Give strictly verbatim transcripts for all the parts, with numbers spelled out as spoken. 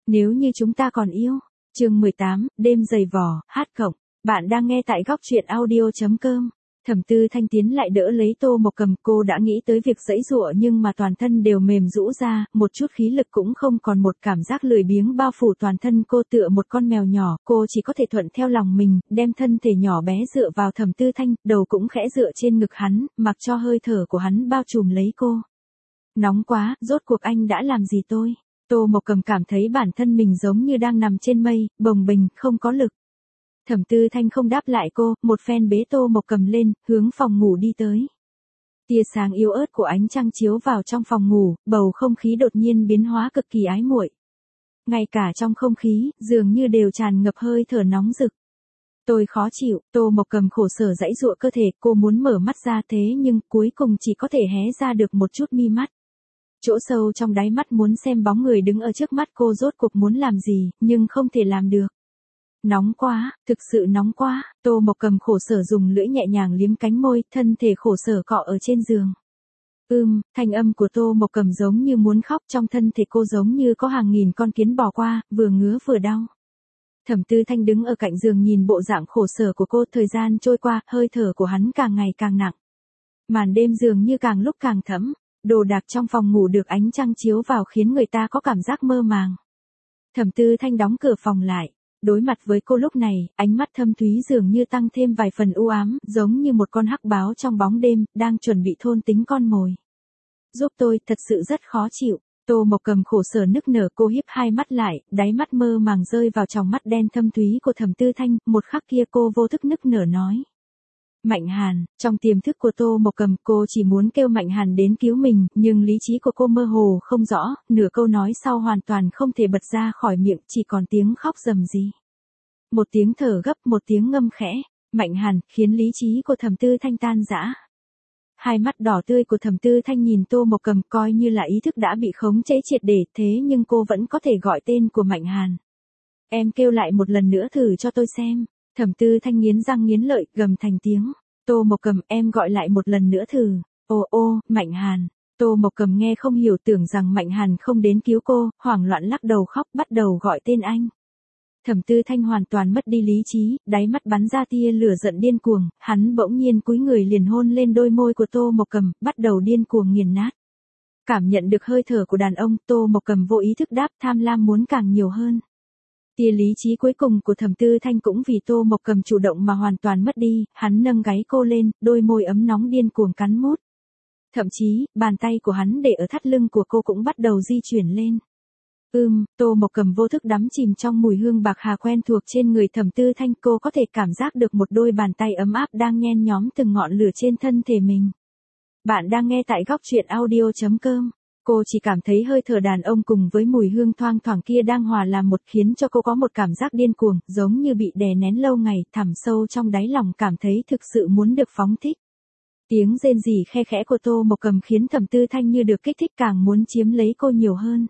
Nếu như chúng ta còn yêu. Chương mười tám, đêm giày vò, hát cộng. Bạn đang nghe tại góc truyện audio chấm com. Thẩm Tư Thanh tiến lại đỡ lấy Tô Mộc Cầm, cô đã nghĩ tới việc giãy giụa nhưng mà toàn thân đều mềm rũ ra, một chút khí lực cũng không còn, một cảm giác lười biếng bao phủ toàn thân cô tựa một con mèo nhỏ, cô chỉ có thể thuận theo lòng mình, đem thân thể nhỏ bé dựa vào Thẩm Tư Thanh, đầu cũng khẽ dựa trên ngực hắn, mặc cho hơi thở của hắn bao trùm lấy cô. Nóng quá, rốt cuộc anh đã làm gì tôi? Tô Mộc Cầm cảm thấy bản thân mình giống như đang nằm trên mây, bồng bềnh, không có lực. Thẩm Tư Thanh không đáp lại cô, một phen bế Tô Mộc Cầm lên, hướng phòng ngủ đi tới. Tia sáng yếu ớt của ánh trăng chiếu vào trong phòng ngủ, bầu không khí đột nhiên biến hóa cực kỳ ái muội. Ngay cả trong không khí, dường như đều tràn ngập hơi thở nóng rực. Tôi khó chịu, Tô Mộc Cầm khổ sở giãy giụa cơ thể, cô muốn mở mắt ra thế nhưng cuối cùng chỉ có thể hé ra được một chút mi mắt. Chỗ sâu trong đáy mắt muốn xem bóng người đứng ở trước mắt cô rốt cuộc muốn làm gì, nhưng không thể làm được. Nóng quá, thực sự nóng quá, Tô Mộc Cầm khổ sở dùng lưỡi nhẹ nhàng liếm cánh môi, thân thể khổ sở cọ ở trên giường. Ưm, thanh âm của Tô Mộc Cầm giống như muốn khóc, trong thân thể cô giống như có hàng nghìn con kiến bò qua, vừa ngứa vừa đau. Thẩm Tư Thanh đứng ở cạnh giường nhìn bộ dạng khổ sở của cô, thời gian trôi qua, hơi thở của hắn càng ngày càng nặng. Màn đêm dường như càng lúc càng thẫm. Đồ đạc trong phòng ngủ được ánh trăng chiếu vào khiến người ta có cảm giác mơ màng. Thẩm Tư Thanh đóng cửa phòng lại. Đối mặt với cô lúc này, ánh mắt thâm thúy dường như tăng thêm vài phần u ám, giống như một con hắc báo trong bóng đêm, đang chuẩn bị thôn tính con mồi. Giúp tôi, thật sự rất khó chịu. Tô Mộc Cầm khổ sở nức nở, cô híp hai mắt lại, đáy mắt mơ màng rơi vào tròng mắt đen thâm thúy của Thẩm Tư Thanh, một khắc kia cô vô thức nức nở nói. Mạnh Hàn, trong tiềm thức của Tô Mộc Cầm, cô chỉ muốn kêu Mạnh Hàn đến cứu mình, nhưng lý trí của cô mơ hồ không rõ, nửa câu nói sau hoàn toàn không thể bật ra khỏi miệng, chỉ còn tiếng khóc rầm rì. Một tiếng thở gấp, một tiếng ngâm khẽ, Mạnh Hàn, khiến lý trí của Thẩm Tư Thanh tan rã. Hai mắt đỏ tươi của Thẩm Tư Thanh nhìn Tô Mộc Cầm, coi như là ý thức đã bị khống chế triệt để, thế nhưng cô vẫn có thể gọi tên của Mạnh Hàn. Em kêu lại một lần nữa thử cho tôi xem. Thẩm Tư Thanh nghiến răng nghiến lợi, gầm thành tiếng. Tô Mộc Cầm, em gọi lại một lần nữa thử. Ô ô, Mạnh Hàn. Tô Mộc Cầm nghe không hiểu, tưởng rằng Mạnh Hàn không đến cứu cô, hoảng loạn lắc đầu khóc, bắt đầu gọi tên anh. Thẩm Tư Thanh hoàn toàn mất đi lý trí, đáy mắt bắn ra tia lửa giận điên cuồng, hắn bỗng nhiên cúi người liền hôn lên đôi môi của Tô Mộc Cầm, bắt đầu điên cuồng nghiền nát. Cảm nhận được hơi thở của đàn ông, Tô Mộc Cầm vô ý thức đáp, tham lam muốn càng nhiều hơn. Tia lý trí cuối cùng của Thẩm Tư Thanh cũng vì Tô Mộc Cầm chủ động mà hoàn toàn mất đi, hắn nâng gáy cô lên, đôi môi ấm nóng điên cuồng cắn mút. Thậm chí, bàn tay của hắn để ở thắt lưng của cô cũng bắt đầu di chuyển lên. Ưm, Tô Mộc Cầm vô thức đắm chìm trong mùi hương bạc hà quen thuộc trên người Thẩm Tư Thanh, cô có thể cảm giác được một đôi bàn tay ấm áp đang nhen nhóm từng ngọn lửa trên thân thể mình. Bạn đang nghe tại góc truyện audio chấm com. Cô chỉ cảm thấy hơi thở đàn ông cùng với mùi hương thoang thoảng kia đang hòa làm một, khiến cho cô có một cảm giác điên cuồng, giống như bị đè nén lâu ngày, thẳm sâu trong đáy lòng cảm thấy thực sự muốn được phóng thích. Tiếng rên rỉ khe khẽ của Tô Mộc Cầm khiến Thẩm Tư Thanh như được kích thích, càng muốn chiếm lấy cô nhiều hơn.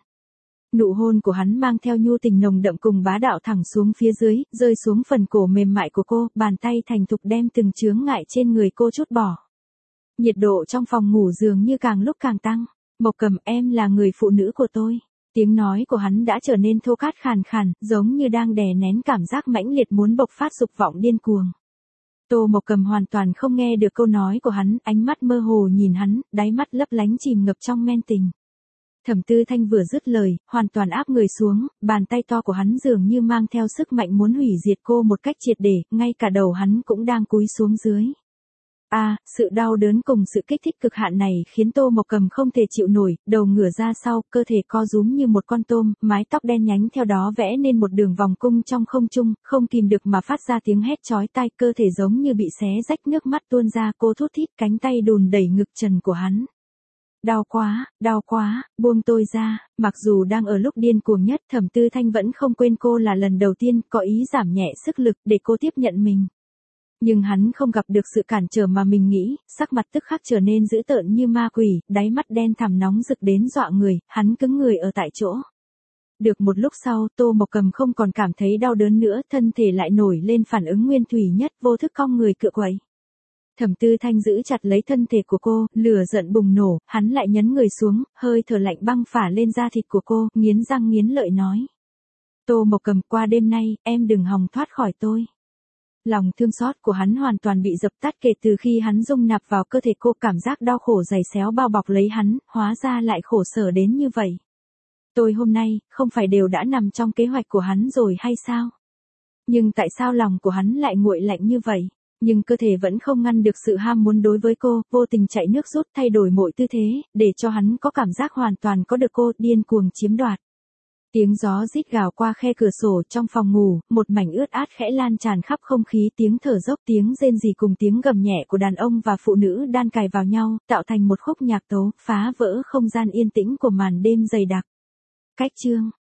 Nụ hôn của hắn mang theo nhu tình nồng đậm cùng bá đạo thẳng xuống phía dưới, rơi xuống phần cổ mềm mại của cô, bàn tay thành thục đem từng chướng ngại trên người cô trút bỏ. Nhiệt độ trong phòng ngủ dường như càng lúc càng tăng. Mộc Cầm, em là người phụ nữ của tôi. Tiếng nói của hắn đã trở nên thô cát khàn khàn, giống như đang đè nén cảm giác mãnh liệt muốn bộc phát dục vọng điên cuồng. Tô Mộc Cầm hoàn toàn không nghe được câu nói của hắn, ánh mắt mơ hồ nhìn hắn, đáy mắt lấp lánh chìm ngập trong men tình. Thẩm Tư Thanh vừa dứt lời, hoàn toàn áp người xuống, bàn tay to của hắn dường như mang theo sức mạnh muốn hủy diệt cô một cách triệt để, ngay cả đầu hắn cũng đang cúi xuống dưới. A, à, sự đau đớn cùng sự kích thích cực hạn này khiến Tô Mộc Cầm không thể chịu nổi, đầu ngửa ra sau, cơ thể co rúm như một con tôm, mái tóc đen nhánh theo đó vẽ nên một đường vòng cung trong không trung, không kìm được mà phát ra tiếng hét chói tai, cơ thể giống như bị xé rách, nước mắt tuôn ra, cô thút thít, cánh tay đùn đẩy ngực trần của hắn. Đau quá, đau quá, buông tôi ra. Mặc dù đang ở lúc điên cuồng nhất, Thẩm Tư Thanh vẫn không quên cô là lần đầu tiên có ý giảm nhẹ sức lực để cô tiếp nhận mình. Nhưng hắn không gặp được sự cản trở mà mình nghĩ, sắc mặt tức khắc trở nên dữ tợn như ma quỷ, đáy mắt đen thẳm nóng rực đến dọa người, hắn cứng người ở tại chỗ. Được một lúc sau, Tô Mộc Cầm không còn cảm thấy đau đớn nữa, thân thể lại nổi lên phản ứng nguyên thủy nhất, vô thức cong người cựa quậy. Thẩm Tư Thanh giữ chặt lấy thân thể của cô, lửa giận bùng nổ, hắn lại nhấn người xuống, hơi thở lạnh băng phả lên da thịt của cô, nghiến răng nghiến lợi nói. Tô Mộc Cầm, qua đêm nay, em đừng hòng thoát khỏi tôi. Lòng thương xót của hắn hoàn toàn bị dập tắt kể từ khi hắn dung nạp vào cơ thể cô, cảm giác đau khổ dày xéo bao bọc lấy hắn, hóa ra lại khổ sở đến như vậy. Tôi hôm nay, không phải đều đã nằm trong kế hoạch của hắn rồi hay sao? Nhưng tại sao lòng của hắn lại nguội lạnh như vậy? Nhưng cơ thể vẫn không ngăn được sự ham muốn đối với cô, vô tình chạy nước rút thay đổi mọi tư thế, để cho hắn có cảm giác hoàn toàn có được cô, điên cuồng chiếm đoạt. Tiếng gió rít gào qua khe cửa sổ trong phòng ngủ, một mảnh ướt át khẽ lan tràn khắp không khí, tiếng thở dốc, tiếng rên rỉ cùng tiếng gầm nhẹ của đàn ông và phụ nữ đan cài vào nhau, tạo thành một khúc nhạc tấu, phá vỡ không gian yên tĩnh của màn đêm dày đặc. Cách chương